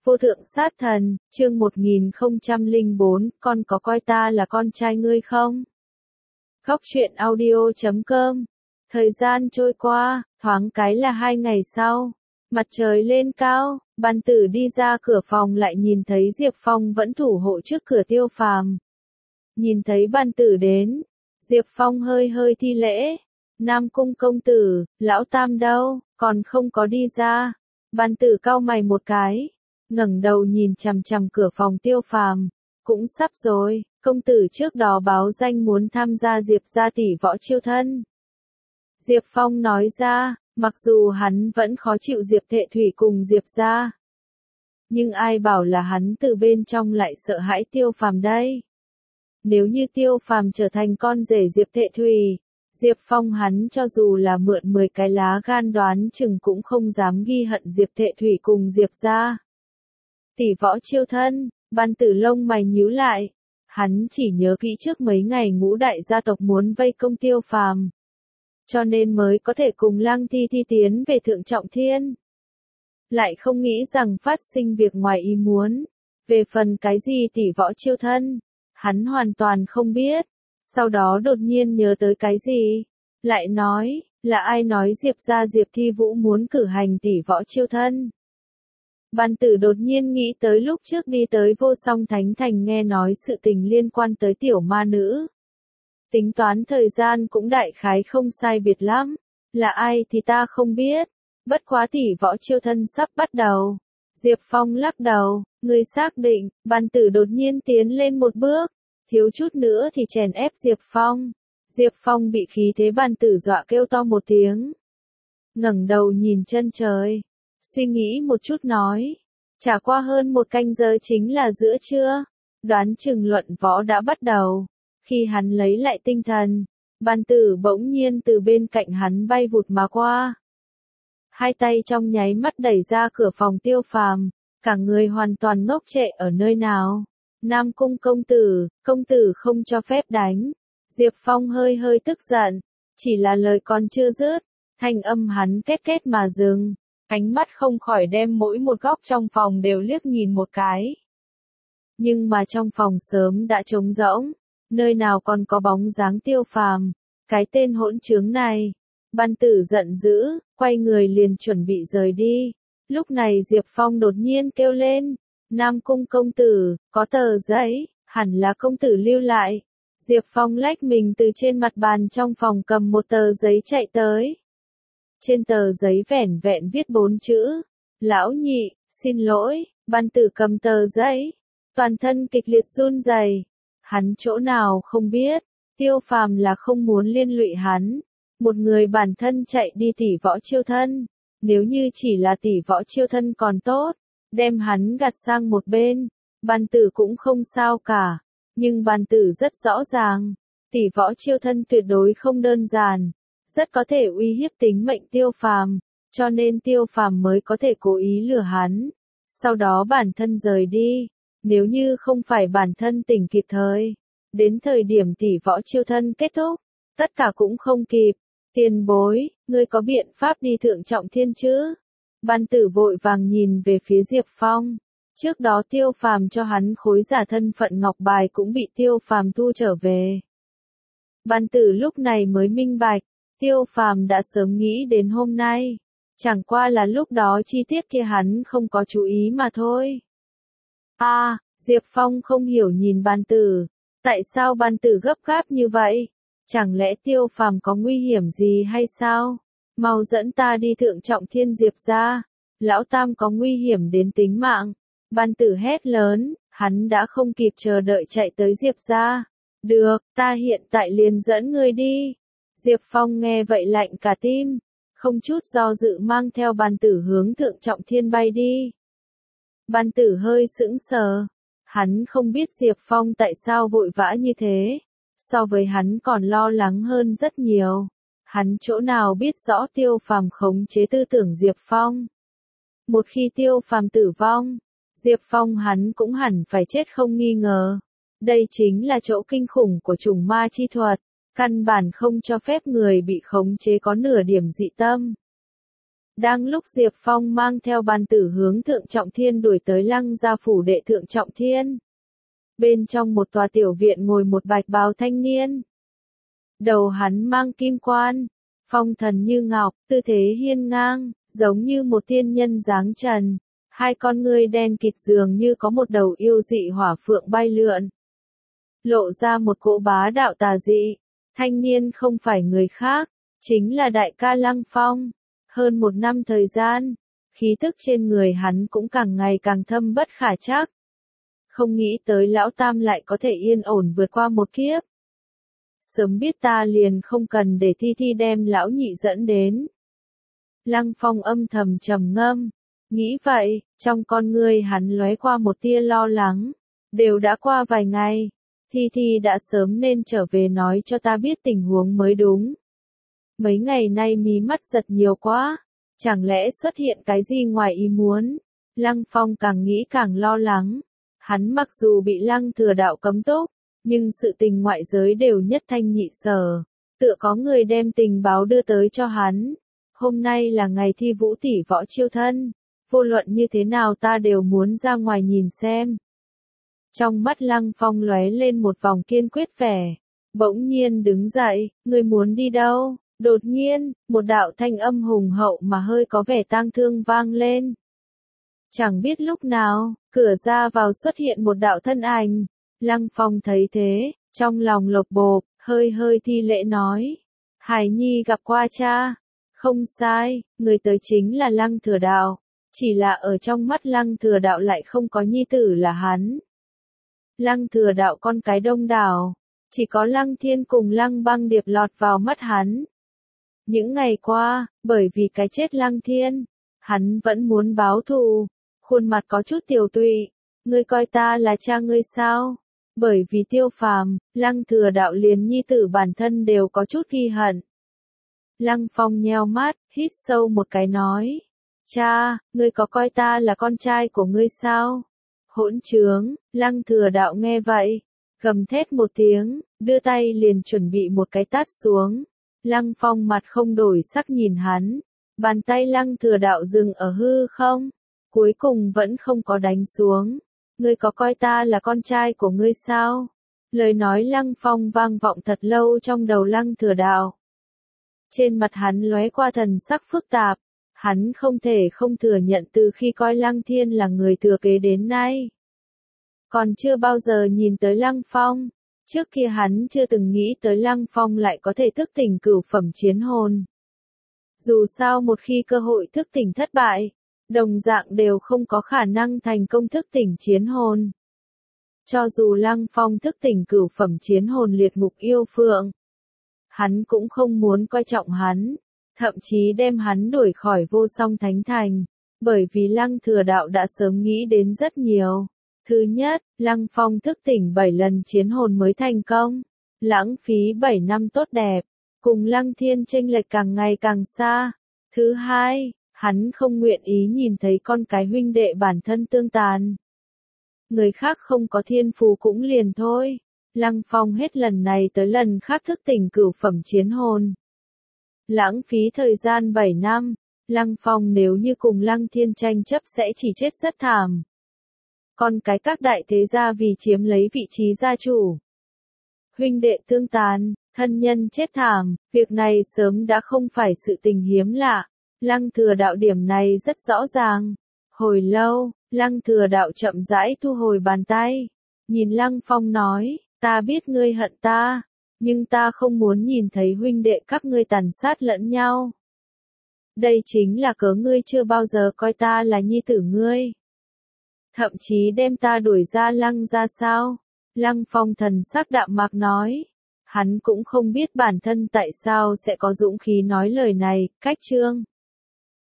Vô thượng sát thần, chương 1004, con có coi ta là con trai ngươi không? Góc truyện audio.com. Thời gian trôi qua, thoáng cái là 2 ngày sau. Mặt trời lên cao, Ban Tử đi ra cửa phòng lại nhìn thấy Diệp Phong vẫn thủ hộ trước cửa Tiêu Phàm. Nhìn thấy Ban Tử đến, Diệp Phong hơi hơi thi lễ. Nam Cung công tử, lão tam đâu, còn không có đi ra. Ban Tử cau mày một cái, ngẩng đầu nhìn chằm chằm cửa phòng Tiêu Phàm, cũng sắp rồi, công tử trước đó báo danh muốn tham gia Diệp gia tỷ võ chiêu thân. Diệp Phong nói ra, mặc dù hắn vẫn khó chịu Diệp Thệ Thủy cùng Diệp gia, nhưng ai bảo là hắn từ bên trong lại sợ hãi Tiêu Phàm đây. Nếu như Tiêu Phàm trở thành con rể Diệp Thệ Thủy, Diệp Phong hắn cho dù là mượn 10 cái lá gan đoán chừng cũng không dám ghi hận Diệp Thệ Thủy cùng Diệp gia. Tỷ võ chiêu thân, Ban Tử lông mày nhíu lại, hắn chỉ nhớ kỹ trước mấy ngày ngũ đại gia tộc muốn vây công Tiêu Phàm, cho nên mới có thể cùng Lăng Thi Thi tiến về Thượng Trọng Thiên. Lại không nghĩ rằng phát sinh việc ngoài ý muốn, về phần cái gì tỷ võ chiêu thân, hắn hoàn toàn không biết, sau đó đột nhiên nhớ tới cái gì, lại nói, là ai nói Diệp gia Diệp Thi Vũ muốn cử hành tỷ võ chiêu thân. Ban Tử đột nhiên nghĩ tới lúc trước đi tới Vô Song Thánh Thành nghe nói sự tình liên quan tới tiểu ma nữ. Tính toán thời gian cũng đại khái không sai biệt lắm, là ai thì ta không biết, bất quá tỷ võ chiêu thân sắp bắt đầu. Diệp Phong lắc đầu, người xác định, Ban Tử đột nhiên tiến lên một bước, thiếu chút nữa thì chèn ép Diệp Phong. Diệp Phong bị khí thế Ban Tử dọa kêu to một tiếng, ngẩng đầu nhìn chân trời. Suy nghĩ một chút nói, trải qua hơn 1 canh giờ chính là giữa trưa, đoán chừng luận võ đã bắt đầu. Khi hắn lấy lại tinh thần, Ban Tử bỗng nhiên từ bên cạnh hắn bay vụt mà qua. Hai tay trong nháy mắt đẩy ra cửa phòng Tiêu Phàm, cả người hoàn toàn ngốc trệ ở nơi nào. Nam Cung công tử không cho phép đánh. Diệp Phong hơi hơi tức giận, chỉ là lời còn chưa dứt, thanh âm hắn két két mà dừng. Ánh mắt không khỏi đem mỗi một góc trong phòng đều liếc nhìn một cái. Nhưng mà trong phòng sớm đã trống rỗng, nơi nào còn có bóng dáng Tiêu Phàm, cái tên hỗn trướng này. Ban Tử giận dữ, quay người liền chuẩn bị rời đi. Lúc này Diệp Phong đột nhiên kêu lên, Nam Cung công tử, có tờ giấy, hẳn là công tử lưu lại. Diệp Phong lách mình từ trên mặt bàn trong phòng cầm một tờ giấy chạy tới. Trên tờ giấy vẻn vẹn viết 4 chữ, lão nhị, xin lỗi. Ban Tử cầm tờ giấy, toàn thân kịch liệt run rẩy. Hắn chỗ nào không biết, Tiêu Phàm là không muốn liên lụy hắn, một người bản thân chạy đi tỷ võ chiêu thân, nếu như chỉ là tỷ võ chiêu thân còn tốt, đem hắn gạt sang một bên, Ban Tử cũng không sao cả, nhưng Ban Tử rất rõ ràng, tỷ võ chiêu thân tuyệt đối không đơn giản, rất có thể uy hiếp tính mệnh Tiêu Phàm, cho nên Tiêu Phàm mới có thể cố ý lừa hắn, sau đó bản thân rời đi. Nếu như không phải bản thân tỉnh kịp thời, đến thời điểm tỷ võ chiêu thân kết thúc, tất cả cũng không kịp. Tiền bối, ngươi có biện pháp đi Thượng Trọng Thiên chứ? Ban Tử vội vàng nhìn về phía Diệp Phong. Trước đó Tiêu Phàm cho hắn khối giả thân phận ngọc bài cũng bị Tiêu Phàm thu trở về. Ban Tử lúc này mới minh bạch, Tiêu Phàm đã sớm nghĩ đến hôm nay, chẳng qua là lúc đó chi tiết kia hắn không có chú ý mà thôi. Diệp Phong không hiểu nhìn Ban Tử, tại sao Ban Tử gấp gáp như vậy? Chẳng lẽ Tiêu Phàm có nguy hiểm gì hay sao? Mau dẫn ta đi Thượng Trọng Thiên Diệp gia, lão tam có nguy hiểm đến tính mạng. Ban Tử hét lớn, hắn đã không kịp chờ đợi chạy tới Diệp gia. Được, ta hiện tại liền dẫn ngươi đi. Diệp Phong nghe vậy lạnh cả tim, không chút do dự mang theo Ban Tử hướng Thượng Trọng Thiên bay đi. Ban Tử hơi sững sờ, hắn không biết Diệp Phong tại sao vội vã như thế, so với hắn còn lo lắng hơn rất nhiều. Hắn chỗ nào biết rõ Tiêu Phàm khống chế tư tưởng Diệp Phong. Một khi Tiêu Phàm tử vong, Diệp Phong hắn cũng hẳn phải chết không nghi ngờ. Đây chính là chỗ kinh khủng của trùng ma chi thuật, căn bản không cho phép người bị khống chế có nửa điểm dị tâm. Đang lúc Diệp Phong mang theo bàn tử hướng Thượng Trọng Thiên đuổi tới Lăng gia phủ đệ Thượng Trọng Thiên. Bên trong một tòa tiểu viện ngồi một bạch bào thanh niên. Đầu hắn mang kim quan, phong thần như ngọc, tư thế hiên ngang, giống như một tiên nhân dáng trần. Hai con ngươi đen kịt dường như có một đầu yêu dị hỏa phượng bay lượn. Lộ ra một cỗ bá đạo tà dị. Thanh niên không phải người khác, chính là đại ca Lăng Phong. Hơn 1 năm thời gian, khí tức trên người hắn cũng càng ngày càng thâm bất khả trắc. Không nghĩ tới lão tam lại có thể yên ổn vượt qua một kiếp. Sớm biết ta liền không cần để Thi Thi đem lão nhị dẫn đến. Lăng Phong âm thầm trầm ngâm, nghĩ vậy, trong con ngươi hắn lóe qua một tia lo lắng. Đều đã qua vài ngày, Thi Thi đã sớm nên trở về nói cho ta biết tình huống mới đúng. Mấy ngày nay mí mắt giật nhiều quá, chẳng lẽ xuất hiện cái gì ngoài ý muốn? Lăng Phong càng nghĩ càng lo lắng. Hắn mặc dù bị Lăng Thừa Đạo cấm túc, nhưng sự tình ngoại giới đều nhất thanh nhị sở, tựa có người đem tình báo đưa tới cho hắn. Hôm nay là ngày thi vũ tỷ võ chiêu thân, vô luận như thế nào ta đều muốn ra ngoài nhìn xem. Trong mắt Lăng Phong lóe lên một vòng kiên quyết vẻ, bỗng nhiên đứng dậy, ngươi muốn đi đâu? Đột nhiên, một đạo thanh âm hùng hậu mà hơi có vẻ tang thương vang lên. Chẳng biết lúc nào, cửa ra vào xuất hiện một đạo thân ảnh. Lăng Phong thấy thế, trong lòng lột bột, hơi hơi thi lễ nói. Hải Nhi gặp qua cha. Không sai, người tới chính là Lăng Thừa Đạo. Chỉ là ở trong mắt Lăng Thừa Đạo lại không có nhi tử là hắn. Lăng Thừa Đạo con cái đông đảo, chỉ có Lăng Thiên cùng Lăng Băng Điệp lọt vào mắt hắn. Những ngày qua, bởi vì cái chết Lăng Thiên, hắn vẫn muốn báo thù, khuôn mặt có chút tiều tụy. Ngươi coi ta là cha ngươi sao? Bởi vì Tiêu Phàm, Lăng Thừa Đạo liền nhi tử bản thân đều có chút ghi hận. Lăng Phong nheo mắt, hít sâu một cái nói. Cha, ngươi có coi ta là con trai của ngươi sao? Hỗn trướng, Lăng Thừa Đạo nghe vậy, gầm thét một tiếng, đưa tay liền chuẩn bị một cái tát xuống. Lăng Phong mặt không đổi sắc nhìn hắn, bàn tay Lăng Thừa Đạo dừng ở hư không, cuối cùng vẫn không có đánh xuống. Ngươi có coi ta là con trai của ngươi sao? Lời nói Lăng Phong vang vọng thật lâu trong đầu Lăng Thừa Đạo. Trên mặt hắn lóe qua thần sắc phức tạp, hắn không thể không thừa nhận từ khi coi Lăng Thiên là người thừa kế đến nay. Còn chưa bao giờ nhìn tới Lăng Phong, trước kia hắn chưa từng nghĩ tới Lăng Phong lại có thể thức tỉnh cửu phẩm chiến hồn. Dù sao một khi cơ hội thức tỉnh thất bại, đồng dạng đều không có khả năng thành công thức tỉnh chiến hồn. Cho dù Lăng Phong thức tỉnh cửu phẩm chiến hồn liệt ngục yêu phượng, hắn cũng không muốn coi trọng hắn, thậm chí đem hắn đuổi khỏi vô song thánh thành, bởi vì Lăng Thừa Đạo đã sớm nghĩ đến rất nhiều. Thứ nhất, Lăng Phong thức tỉnh 7 lần chiến hồn mới thành công, lãng phí 7 năm tốt đẹp, cùng Lăng Thiên chênh lệch càng ngày càng xa. Thứ hai, hắn không nguyện ý nhìn thấy con cái huynh đệ bản thân tương tàn. Người khác không có thiên phú cũng liền thôi. Lăng Phong hết lần này tới lần khác thức tỉnh cửu phẩm chiến hồn. Lãng phí thời gian 7 năm, Lăng Phong nếu như cùng Lăng Thiên tranh chấp sẽ chỉ chết rất thảm. Còn cái các đại thế gia vì chiếm lấy vị trí gia chủ, huynh đệ tương tàn, thân nhân chết thảm, việc này sớm đã không phải sự tình hiếm lạ. Lăng Thừa Đạo điểm này rất rõ ràng. Hồi lâu, Lăng Thừa Đạo chậm rãi thu hồi bàn tay, nhìn Lăng Phong nói, ta biết ngươi hận ta, nhưng ta không muốn nhìn thấy huynh đệ các ngươi tàn sát lẫn nhau. Đây chính là cớ ngươi chưa bao giờ coi ta là nhi tử ngươi. Thậm chí đem ta đuổi ra Lăng ra sao? Lăng Phong thần sắc đạm mạc nói. Hắn cũng không biết bản thân tại sao sẽ có dũng khí nói lời này, cách chương.